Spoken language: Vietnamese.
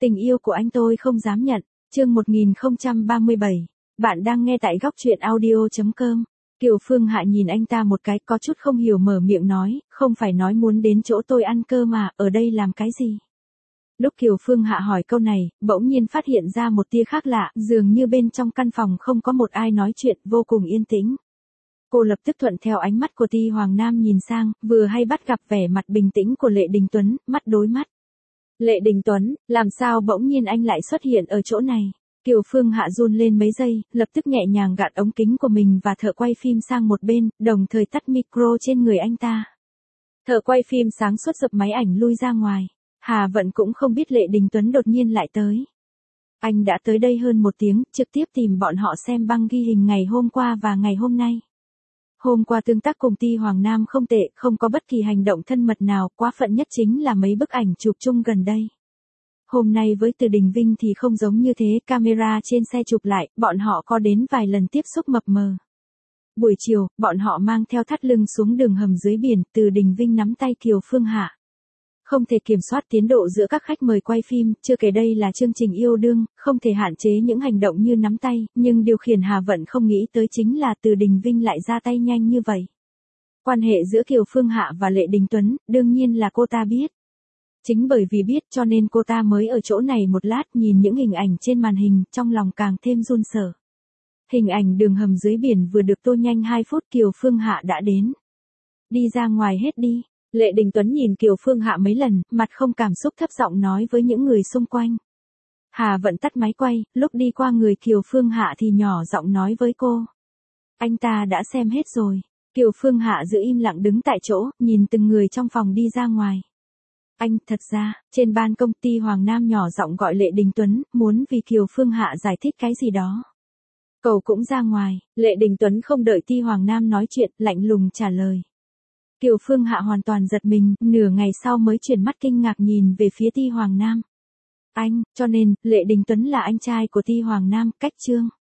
Tình yêu của anh tôi không dám nhận. Chương 1037. Bạn đang nghe tại góc truyện audio.com. Kiều Phương Hạ nhìn anh ta một cái, có chút không hiểu mở miệng nói, không phải nói muốn đến chỗ tôi ăn cơm mà, ở đây làm cái gì? Lúc Kiều Phương Hạ hỏi câu này, bỗng nhiên phát hiện ra một tia khác lạ, dường như bên trong căn phòng không có một ai nói chuyện, vô cùng yên tĩnh. Cô lập tức thuận theo ánh mắt của Ti Hoàng Nam nhìn sang, vừa hay bắt gặp vẻ mặt bình tĩnh của Lệ Đình Tuấn, mắt đối mắt. Lệ Đình Tuấn, làm sao bỗng nhiên anh lại xuất hiện ở chỗ này? Kiều Phương Hạ run lên mấy giây, lập tức nhẹ nhàng gạt ống kính của mình và thợ quay phim sang một bên, đồng thời tắt micro trên người anh ta. Thợ quay phim sáng suốt giật máy ảnh lui ra ngoài. Hà Vận cũng không biết Lệ Đình Tuấn đột nhiên lại tới. Anh đã tới đây hơn 1 tiếng, trực tiếp tìm bọn họ xem băng ghi hình ngày hôm qua và ngày hôm nay. Hôm qua tương tác cùng Ti Hoàng Nam không tệ, không có bất kỳ hành động thân mật nào, quá phận nhất chính là mấy bức ảnh chụp chung gần đây. Hôm nay với Từ Đình Vinh thì không giống như thế, camera trên xe chụp lại, bọn họ có đến vài lần tiếp xúc mập mờ. Buổi chiều, bọn họ mang theo thắt lưng xuống đường hầm dưới biển, Từ Đình Vinh nắm tay Kiều Phương Hạ. Không thể kiểm soát tiến độ giữa các khách mời quay phim, chưa kể đây là chương trình yêu đương, không thể hạn chế những hành động như nắm tay, nhưng điều khiển Hà Vận không nghĩ tới chính là Từ Đình Vinh lại ra tay nhanh như vậy. Quan hệ giữa Kiều Phương Hạ và Lệ Đình Tuấn, đương nhiên là cô ta biết. Chính bởi vì biết cho nên cô ta mới ở chỗ này một lát nhìn những hình ảnh trên màn hình, trong lòng càng thêm run sợ. Hình ảnh đường hầm dưới biển vừa được tô nhanh 2 phút Kiều Phương Hạ đã đến. Đi ra ngoài hết đi. Lệ Đình Tuấn nhìn Kiều Phương Hạ mấy lần, mặt không cảm xúc thấp giọng nói với những người xung quanh. Hà Vận tắt máy quay, lúc đi qua người Kiều Phương Hạ thì nhỏ giọng nói với cô. Anh ta đã xem hết rồi. Kiều Phương Hạ giữ im lặng đứng tại chỗ, nhìn từng người trong phòng đi ra ngoài. Anh, thật ra, trên ban công ty Hoàng Nam nhỏ giọng gọi Lệ Đình Tuấn, muốn vì Kiều Phương Hạ giải thích cái gì đó. Cậu cũng ra ngoài, Lệ Đình Tuấn không đợi Ti Hoàng Nam nói chuyện, lạnh lùng trả lời. Kiều Phương Hạ hoàn toàn giật mình, nửa ngày sau mới chuyển mắt kinh ngạc nhìn về phía Ti Hoàng Nam. Anh, cho nên, Lệ Đình Tuấn là anh trai của Ti Hoàng Nam, cách chương.